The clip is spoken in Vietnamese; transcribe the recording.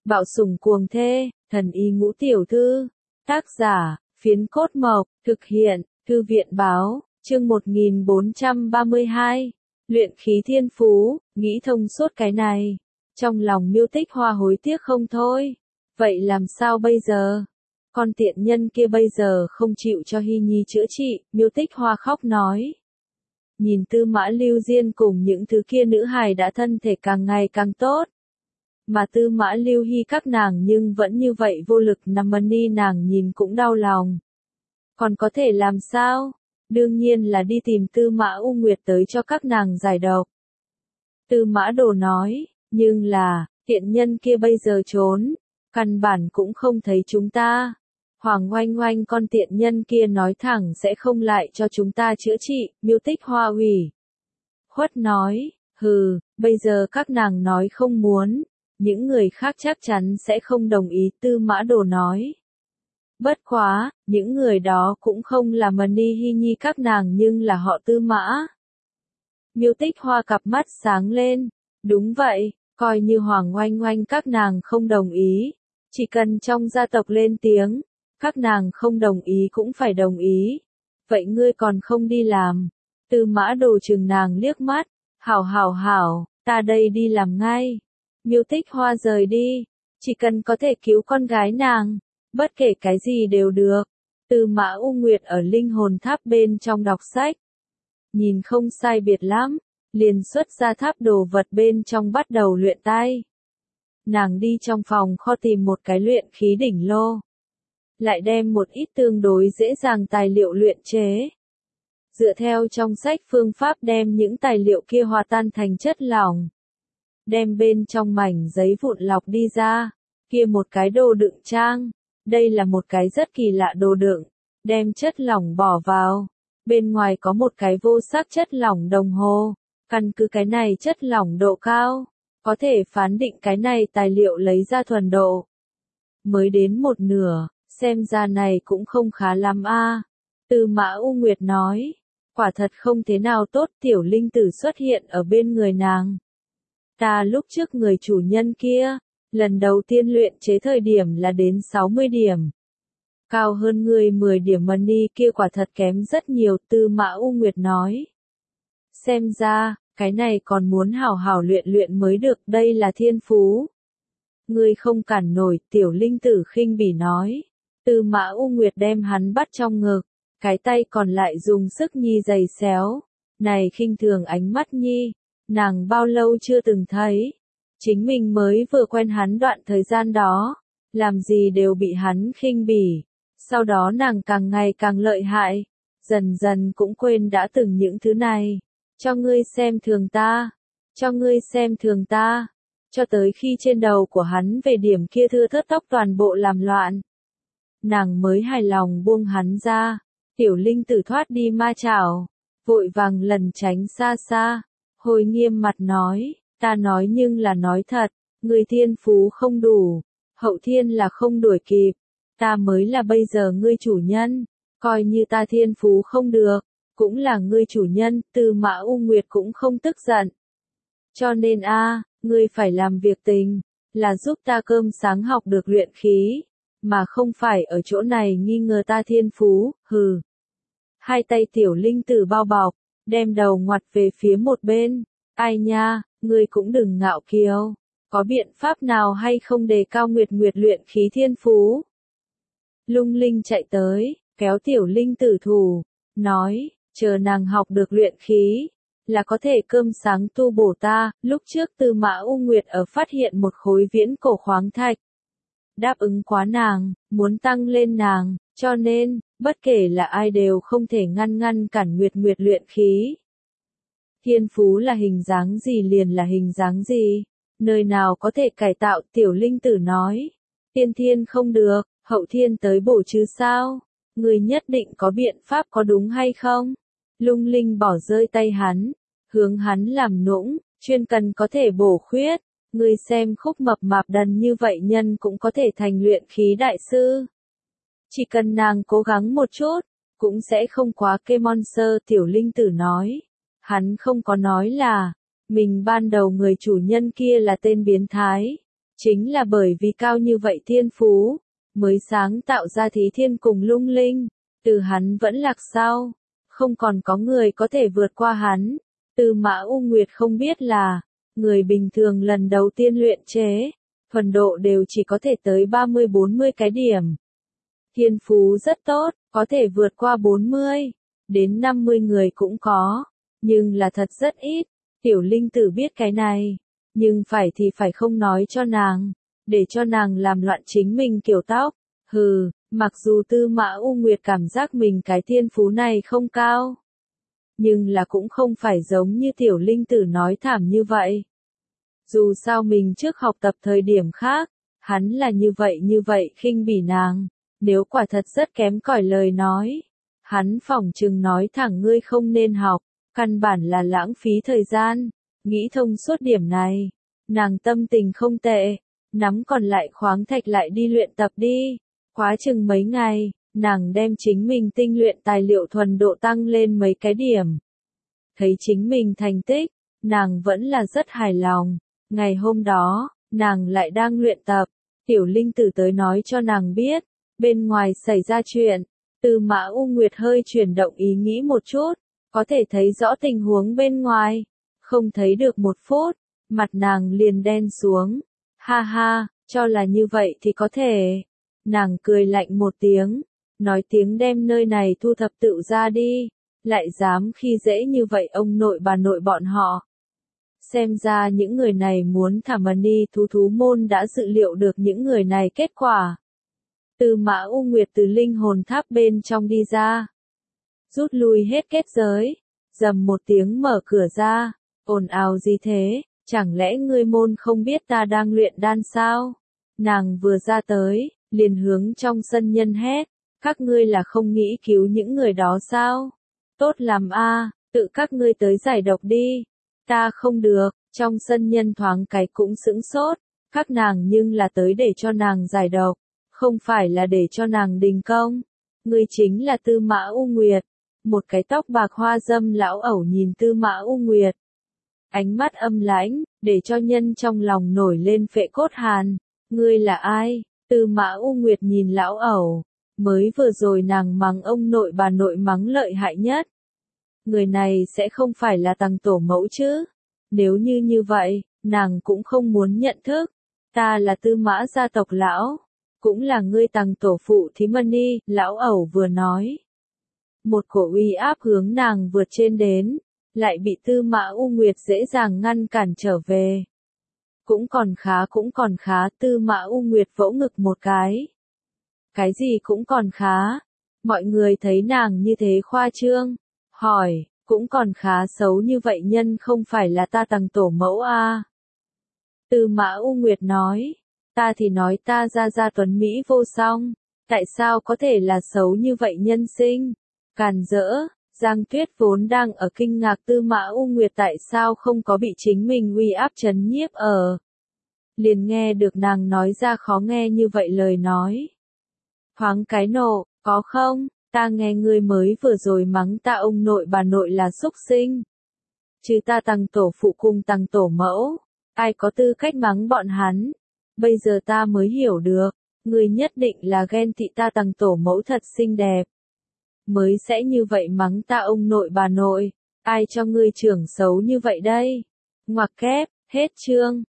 Bạo sủng cuồng thê, thần y ngũ tiểu thư. Tác giả, Phiến Cốt Mộc, thực hiện, Thư viện báo, chương 1432. Luyện khí thiên phú, nghĩ thông suốt cái này. Trong lòng Miêu Tích Hoa hối tiếc không thôi. Vậy làm sao bây giờ? Con tiện nhân kia bây giờ không chịu cho Hy Nhi chữa trị, Miêu Tích Hoa khóc nói. Nhìn Tư Mã Lưu Diên cùng những thứ kia nữ hài đã thân thể càng ngày càng tốt. Mà Tư Mã Lưu Hy các nàng nhưng vẫn như vậy vô lực nằm ni nàng nhìn cũng đau lòng. Còn có thể làm sao? Đương nhiên là đi tìm Tư Mã U Nguyệt tới cho các nàng giải độc. Tư Mã Đồ nói, nhưng là, tiện nhân kia bây giờ trốn, căn bản cũng không thấy chúng ta. Hoàng Oanh Oanh con tiện nhân kia nói thẳng sẽ không lại cho chúng ta chữa trị, Miêu Tích Hoa ủy khuất nói, hừ, bây giờ các nàng nói không muốn, những người khác chắc chắn sẽ không đồng ý, Tư Mã Đồ nói. Bất quá, những người đó cũng không là Mani Hy Nhi các nàng nhưng là họ Tư Mã. Miêu Tích Hoa cặp mắt sáng lên, đúng vậy, coi như Hoàng Oanh Oanh các nàng không đồng ý, chỉ cần trong gia tộc lên tiếng, các nàng không đồng ý cũng phải đồng ý. Vậy ngươi còn không đi làm? Tư Mã Đồ chừng nàng liếc mắt, hảo, ta đây đi làm ngay. Miêu Tích Hoa rời đi, chỉ cần có thể cứu con gái nàng, bất kể cái gì đều được. Tư Mã U Nguyệt ở linh hồn tháp bên trong đọc sách. Nhìn không sai biệt lắm, liền xuất ra tháp đồ vật bên trong bắt đầu luyện tay. Nàng đi trong phòng kho tìm một cái luyện khí đỉnh lô. Lại đem một ít tương đối dễ dàng tài liệu luyện chế. Dựa theo trong sách phương pháp đem những tài liệu kia hòa tan thành chất lỏng. Đem bên trong mảnh giấy vụn lọc đi ra. Kia một cái đồ đựng trang. Đây là một cái rất kỳ lạ đồ đựng. Đem chất lỏng bỏ vào. Bên ngoài có một cái vô sắc chất lỏng đồng hồ. Căn cứ cái này chất lỏng độ cao. Có thể phán định cái này tài liệu lấy ra thuần độ. Mới đến một nửa. Xem ra này cũng không khá lắm a. Tư Mã U Nguyệt nói. Quả thật không thế nào tốt, tiểu linh tử xuất hiện ở bên người nàng. Ta lúc trước người chủ nhân kia, lần đầu tiên luyện chế thời điểm là đến 60 điểm. Cao hơn người 10 điểm Mani kia quả thật kém rất nhiều, Tư Mã U Nguyệt nói. Xem ra, cái này còn muốn hảo hảo luyện mới được, đây là thiên phú. Ngươi không cản nổi, tiểu linh tử khinh bỉ nói. Tư Mã U Nguyệt đem hắn bắt trong ngực, cái tay còn lại dùng sức nhi giày xéo. Này khinh thường ánh mắt nhi, nàng bao lâu chưa từng thấy. Chính mình mới vừa quen hắn đoạn thời gian đó, làm gì đều bị hắn khinh bỉ. Sau đó nàng càng ngày càng lợi hại, dần dần cũng quên đã từng những thứ này. Cho ngươi xem thường ta, cho ngươi xem thường ta, cho tới khi trên đầu của hắn về điểm kia thưa thớt tóc toàn bộ làm loạn. Nàng mới hài lòng buông hắn ra, tiểu linh tử thoát đi ma chảo, vội vàng lần tránh xa xa, hồi nghiêm mặt nói, ta nói nhưng là nói thật, người thiên phú không đủ, hậu thiên là không đuổi kịp, ta mới là bây giờ ngươi chủ nhân, coi như ta thiên phú không được, cũng là ngươi chủ nhân, Tư Mã U Nguyệt cũng không tức giận. Cho nên ngươi phải làm việc tình, là giúp ta cơm sáng học được luyện khí. Mà không phải ở chỗ này nghi ngờ ta thiên phú, hừ. Hai tay tiểu linh tử bao bọc, đem đầu ngoặt về phía một bên. Ai nha, ngươi cũng đừng ngạo kiêu. Có biện pháp nào hay không đề cao Nguyệt Nguyệt luyện khí thiên phú? Lung Linh chạy tới, kéo tiểu linh tử thủ, nói, chờ nàng học được luyện khí, là có thể cơm sáng tu bổ ta. Lúc trước Tư Mã U Nguyệt ở phát hiện một khối viễn cổ khoáng thạch. Đáp ứng quá nàng, muốn tăng lên nàng, cho nên, bất kể là ai đều không thể ngăn cản Nguyệt Nguyệt luyện khí. Thiên phú là hình dáng gì liền là hình dáng gì, nơi nào có thể cải tạo, tiểu linh tử nói. Tiên thiên không được, hậu thiên tới bổ chứ sao, người nhất định có biện pháp có đúng hay không? Lung Linh bỏ rơi tay hắn, hướng hắn làm nũng, chuyên cần có thể bổ khuyết. Ngươi xem Khúc mập mạp đần như vậy nhân cũng có thể thành luyện khí đại sư. Chỉ cần nàng cố gắng một chút, cũng sẽ không quá kê monster, tiểu linh tử nói. Hắn không có nói là, mình ban đầu người chủ nhân kia là tên biến thái. Chính là bởi vì cao như vậy thiên phú, mới sáng tạo ra Thí Thiên cùng Lung Linh, từ hắn vẫn lạc sau, không còn có người có thể vượt qua hắn. Tư Mã U Nguyệt không biết là, người bình thường lần đầu tiên luyện chế, thuần độ đều chỉ có thể tới 30-40 cái điểm. Thiên phú rất tốt, có thể vượt qua 40, đến 50 người cũng có, nhưng là thật rất ít. Tiểu Linh Tử biết cái này, nhưng phải thì phải không nói cho nàng, để cho nàng làm loạn chính mình kiểu tóc. Hừ, mặc dù Tư Mã U Nguyệt cảm giác mình cái thiên phú này không cao, nhưng là cũng không phải giống như Tiểu Linh Tử nói thảm như vậy. Dù sao mình trước học tập thời điểm khác, hắn là như vậy khinh bỉ nàng, nếu quả thật rất kém cỏi lời nói, hắn phỏng chừng nói thẳng ngươi không nên học, căn bản là lãng phí thời gian. Nghĩ thông suốt điểm này, nàng tâm tình không tệ, nắm còn lại khoáng thạch lại đi luyện tập đi. Quá chừng mấy ngày, nàng đem chính mình tinh luyện tài liệu thuần độ tăng lên mấy cái điểm. Thấy chính mình thành tích, nàng vẫn là rất hài lòng. Ngày hôm đó, nàng lại đang luyện tập, Tiểu Linh Tử tới nói cho nàng biết, bên ngoài xảy ra chuyện. Tư Mã U Nguyệt hơi chuyển động ý nghĩ một chút, có thể thấy rõ tình huống bên ngoài. Không thấy được một phút, mặt nàng liền đen xuống. Ha ha, cho là như vậy thì có thể. Nàng cười lạnh một tiếng, nói tiếng đem nơi này thu thập tự ra đi, lại dám khi dễ như vậy ông nội bà nội bọn họ. Xem ra những người này muốn thả Mani thú môn đã dự liệu được những người này kết quả. Tư Mã U Nguyệt từ linh hồn tháp bên trong đi ra, rút lui hết kết giới, rầm một tiếng mở cửa ra. Ồn ào gì thế, chẳng lẽ ngươi môn không biết ta đang luyện đan sao? Nàng vừa ra tới, liền hướng trong sân nhân hét, các ngươi là không nghĩ cứu những người đó sao? Tốt lắm a, tự các ngươi tới giải độc đi. Ta không được, trong sân nhân thoáng cái cũng sững sốt, các nàng nhưng là tới để cho nàng giải độc, không phải là để cho nàng đình công. Ngươi chính là Tư Mã U Nguyệt. Một cái tóc bạc hoa dâm lão ẩu nhìn Tư Mã U Nguyệt. Ánh mắt âm lãnh, để cho nhân trong lòng nổi lên phệ cốt hàn. Ngươi là ai? Tư Mã U Nguyệt nhìn lão ẩu. Mới vừa rồi nàng mắng ông nội bà nội mắng lợi hại nhất. Người này sẽ không phải là Tằng tổ mẫu chứ? Nếu như vậy, nàng cũng không muốn nhận thức. Ta là Tư Mã gia tộc lão. Cũng là ngươi Tằng tổ phụ Thí Mani, lão ẩu vừa nói. Một cổ uy áp hướng nàng vượt trên đến, lại bị Tư Mã U Nguyệt dễ dàng ngăn cản trở về. Cũng còn khá, Tư Mã U Nguyệt vỗ ngực một cái. Cái gì cũng còn khá? Mọi người thấy nàng như thế khoa trương, hỏi, cũng còn khá xấu như vậy nhân không phải là ta Tằng tổ mẫu à? Tư Mã U Nguyệt nói, ta thì nói ta ra tuấn Mỹ vô song, tại sao có thể là xấu như vậy nhân sinh? Càn rỡ. Giang Tuyết vốn đang ở kinh ngạc Tư Mã U Nguyệt tại sao không có bị chính mình uy áp trấn nhiếp ở. Liền nghe được nàng nói ra khó nghe như vậy lời nói. Thoáng cái nộ, có không, ta nghe ngươi mới vừa rồi mắng ta ông nội bà nội là xúc sinh. Chứ ta Tằng tổ phụ cùng Tằng tổ mẫu, ai có tư cách mắng bọn hắn. Bây giờ ta mới hiểu được, ngươi nhất định là ghen tị ta Tằng tổ mẫu thật xinh đẹp. Mới sẽ như vậy mắng ta ông nội bà nội, ai cho ngươi trưởng xấu như vậy đây? Ngoặc kép, hết chương.